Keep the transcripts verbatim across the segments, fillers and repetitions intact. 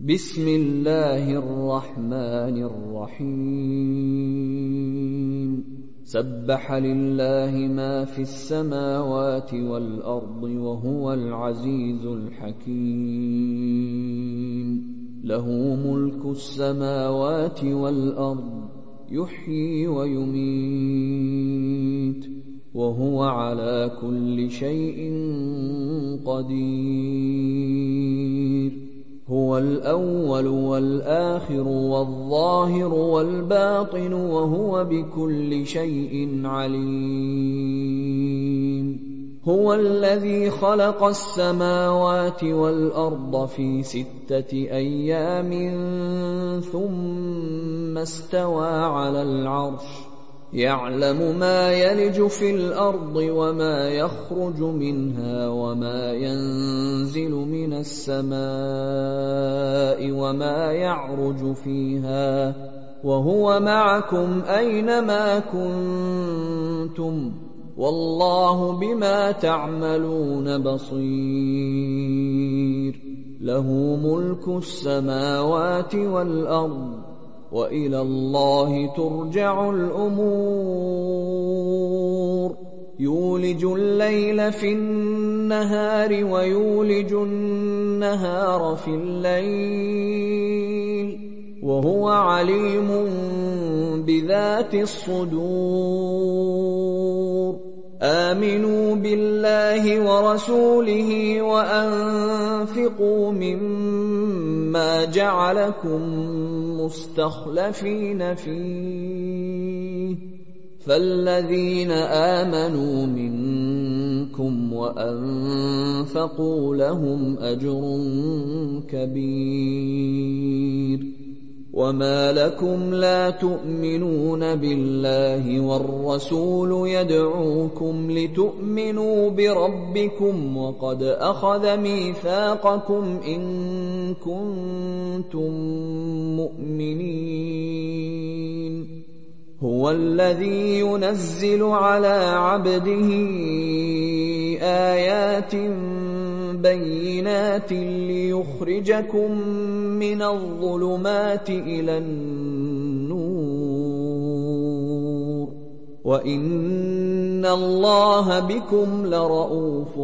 بسم الله الرحمن الرحيم سبح لله ما في السماوات والأرض وهو العزيز الحكيم له ملك السماوات والأرض يحيي ويميت وهو على كل شيء قدير هو الأول والآخر والظاهر والباطن وهو بكل شيء عليم هو الذي خلق السماوات والأرض في ستة أيام ثم استوى على العرش يعلم ما يلج في الأرض وما يخرج منها وما ينزل من السماء وما يعرج فيها وهو معكم أينما كنتم والله بما تعملون بصير له ملك السماوات والأرض وإلى الله ترجع الأمور يولج الليل في النهار ويولج النهار في الليل وهو عليم بذات الصدور آمنوا بالله ورسوله وأنفقوا مما جعلكم مستخلفين فيه فالذين آمنوا منكم وأنفقوا لهم أجر كبير وما لكم لا تؤمنون بالله والرسول يدعوكم لتؤمنوا بربكم وقد أخذ ميثاقكم إن كنتم مؤمنين هو الذي ينزل على عبده آيات بينات ليخرجكم من الظلمات إلى النور وإن الله بكم لرءوف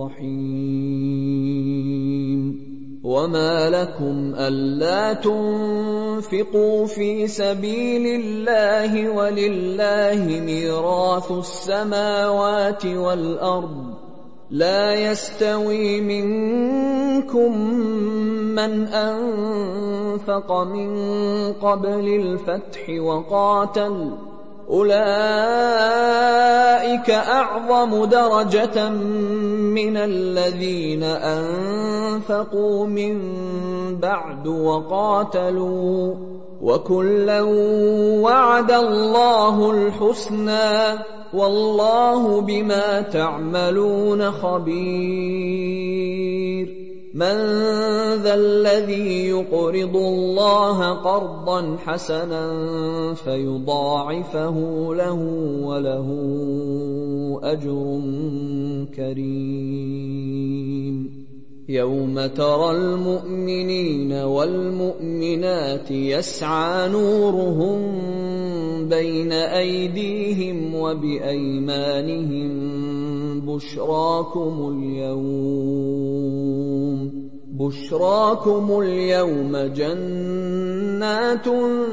رحيم وما لكم ألا تنفقوا في سبيل الله ولله ميراث السماوات والأرض لا يستوي منكم من أنفق من قبل الفتح وقاتل أولئك أعظم درجة من الذين أنفقوا من بعد وقاتلوا وكلا وعد الله الحسنى والله بما تعملون خبير من ذا الذي يقرض الله قرضا حسنا فيضاعفه له وله أجر كريم يوم ترى المؤمنين والمؤمنات يسعى نورهم بين أيديهم وبأيمانهم بشراكم اليوم بشراكم اليوم جنات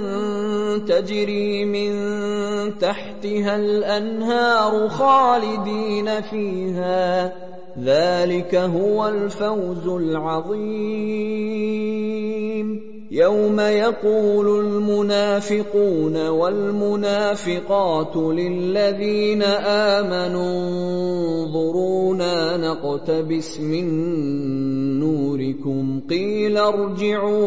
تجري من تحتها الأنهار خالدين فيها ذلك هو الفوز العظيم يوم يقول المنافقون والمنافقات للذين آمنوا انظرونا نقتبس من نوركم قيل ارجعوا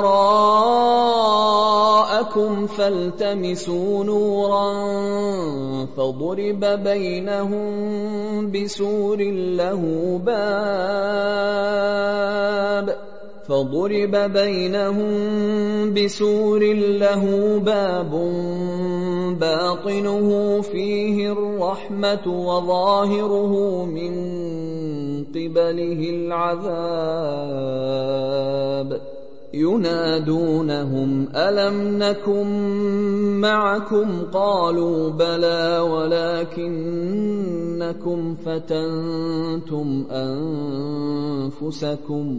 وراءكم فالتمسوا نورا فضرب بينهم بسور له باب فضرب بينهم بسور له باب باطنه فيه الرحمة وظاهره من قبله العذاب ينادونهم ألم نكن معكم قالوا بلى ولكنكم فتنتم أنفسكم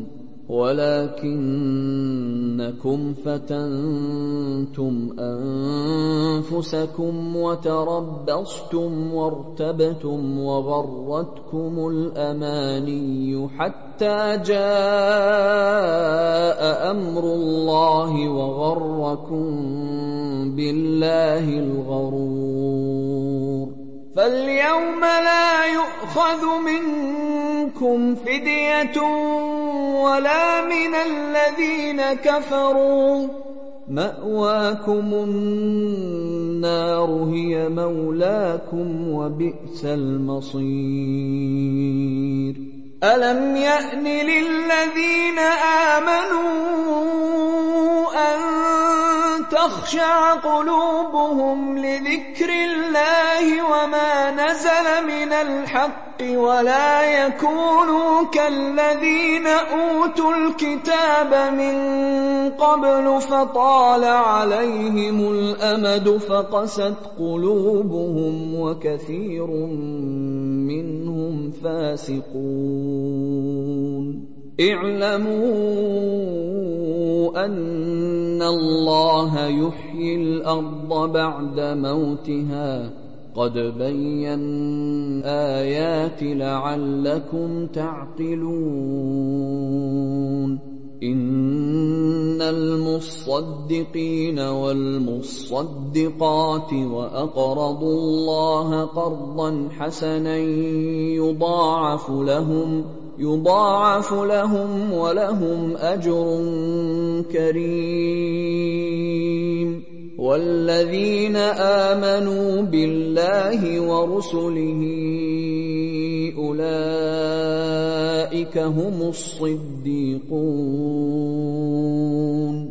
ولكنكم فتنتم أنفسكم وتربصتم وارتبتم وغرتكم الأماني حتى جاء أمر الله وغركم بالله الغرور فاليوم لا يؤخذ منكم فدية ولا من الذين كفروا مأواكم النار هي مولاكم وبئس المصير ألم يأن للذين آمنوا أن تخشع قلوبهم لذكر الله وما نزل من الحق ولا يكونوا كالذين أوتوا الكتاب من قبل فطال عليهم الأمد فقست قلوبهم وكثير منهم فاسقون اعلموا أن الله يحيي الأرض بعد موتها قد بينا آيات لعلكم تعقلون إن المصدقين والمصدقات وأقرضوا الله قرضا حسنا يضاعف لهم يضاعف لهم ولهم أجر كريم والذين آمنوا بالله ورسله أولئك هم الصديقون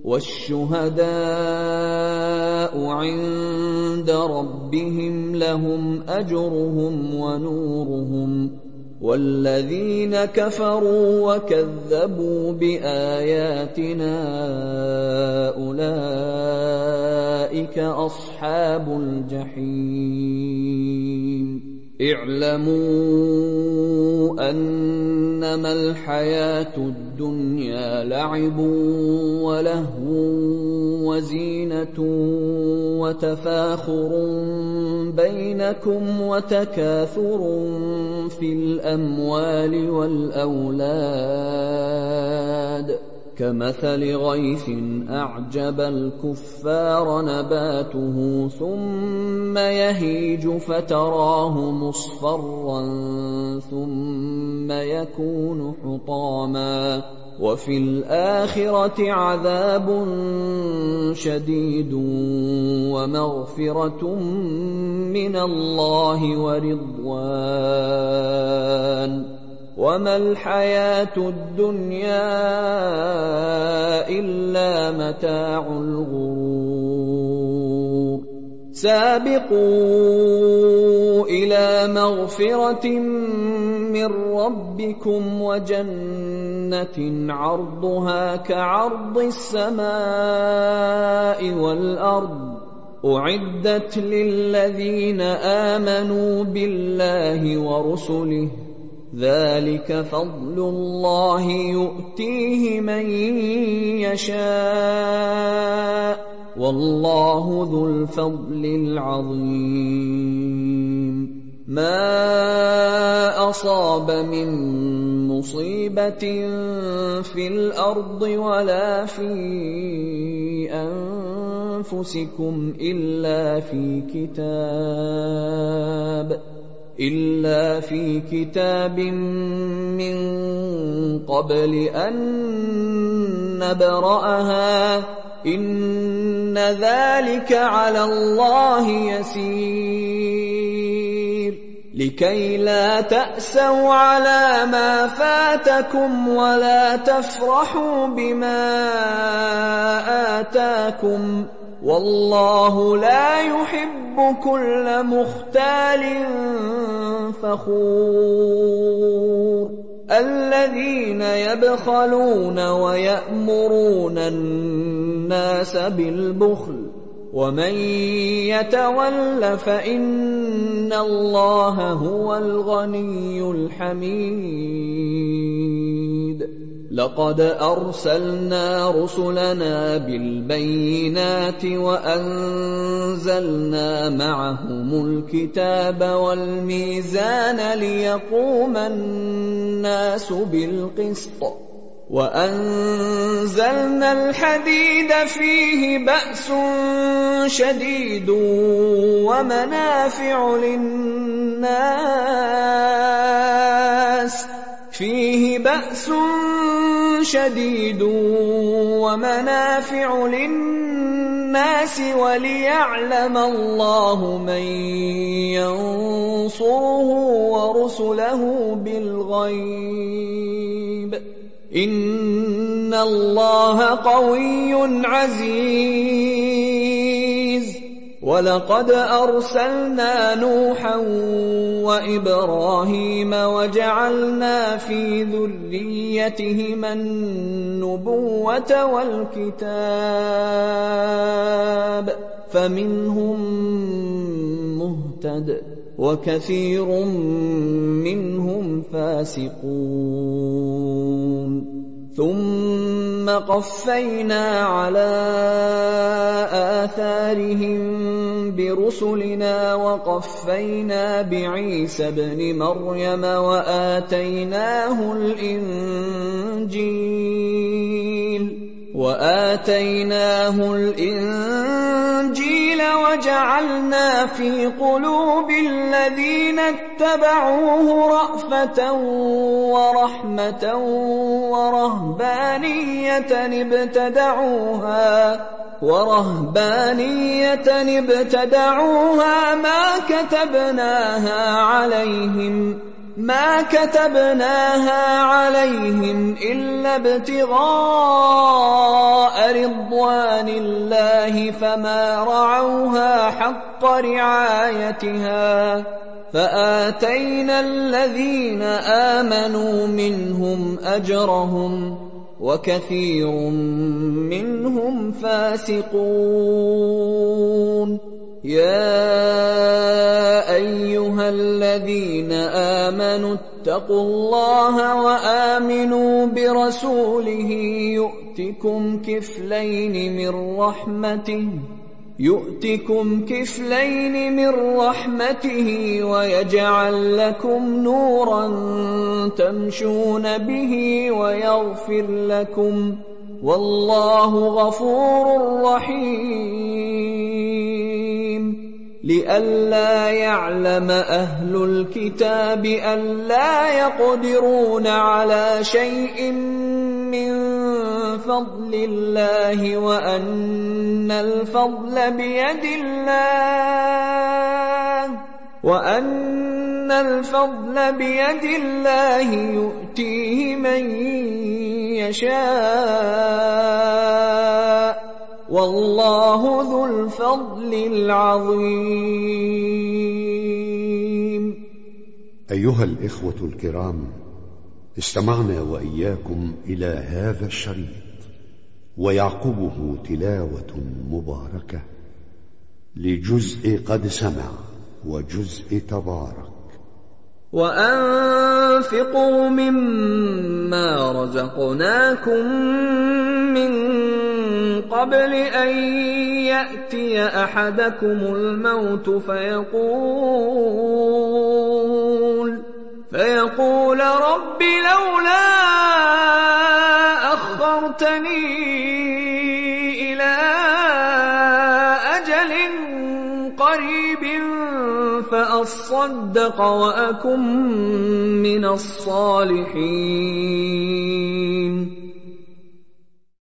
والشهداء عند ربهم لهم أجرهم ونورهم والذين كفروا وكذبوا بآياتنا أولئك أصحاب الجحيم اعلموا أنما الحياة الدنيا لعب ولهو وزينة وتفاخر بينكم وتكاثر في الأموال والأولاد كمثل غيث أعجب الكفار نباته ثم يهيج فتراه مصفرا ثم يكون حطاما وفي الآخرة عذاب شديد ومغفرة من الله ورضوان وما الحياة الدنيا إلا متاع الغرور سابقوا إلى مغفرة من ربكم وجنة عرضها كعرض السماء والأرض أعدت للذين آمنوا بالله ورسله ذلك فضل الله يؤتيه من يشاء والله ذو الفضل العظيم ما أصاب من مصيبة في الأرض ولا في أنفسكم إلا في كتاب إلا في كتاب من قبل أن نبرأها إن ذلك على الله يسير لكي لا تأسوا على ما فاتكم ولا تفرحوا بما آتاكم والله لا يحب كل مختال فخور الذين يبخلون ويأمرون الناس بالبخل ومن يتول فإن الله هو الغني الحميد لقد أرسلنا رسلنا بالبينات وأنزلنا معهم الكتاب والميزان ليقوم الناس بالقسط وأنزلنا الحديد فيه بأس شديد ومنافع للناس فيه بأس شديد ومنافع للناس وليعلم الله من ينصره ورسله بالغيب إن الله قوي عزيز ولقد أرسلنا نوحا وإبراهيم وجعلنا في ذريتهما النبوة والكتاب فمنهم مهتد وكثير منهم فاسقون ثم قفينا على آثارهم برسلنا وقفينا بعيسى ابن مريم وآتيناه الإنجيل وآتيناه الإنجيل وجعلنا في قلوب الذين اتبعوه رأفة ورحمة ورهبانية ابتدعوها ورهبانية ابتدعوها ما كتبناها عليهم ما كتبناها عليهم إلا ابتغاء رضوان الله فما رعوها حق رعايتها فآتينا الذين آمنوا منهم أجرهم وكثير منهم فاسقون يا أيها الذين آمنوا اتقوا الله وآمنوا برسوله يؤتكم كفلين من رحمته يؤتكم كفلين من رحمته ويجعل لكم نورا تمشون به ويغفر لكم والله غفور رحيم لئلا يعلم أهل الكتاب ألا يقدرون على شيء من فضل الله وأن الفضل بيد الله وأن الفضل بيد الله يؤتيه من يشاء والله ذو الفضل العظيم. أيها الإخوة الكرام، استمعنا وإياكم إلى هذا الشريط ويعقبه تلاوة مباركة لجزء قد سمع وجزء تبارك. وأنفقوا مما رزقناكم من قبل أن يأتي أحدكم الموت فيقول فيقول رب لولا أخرتني إلى أجل قريب فأصدق وأكن من الصالحين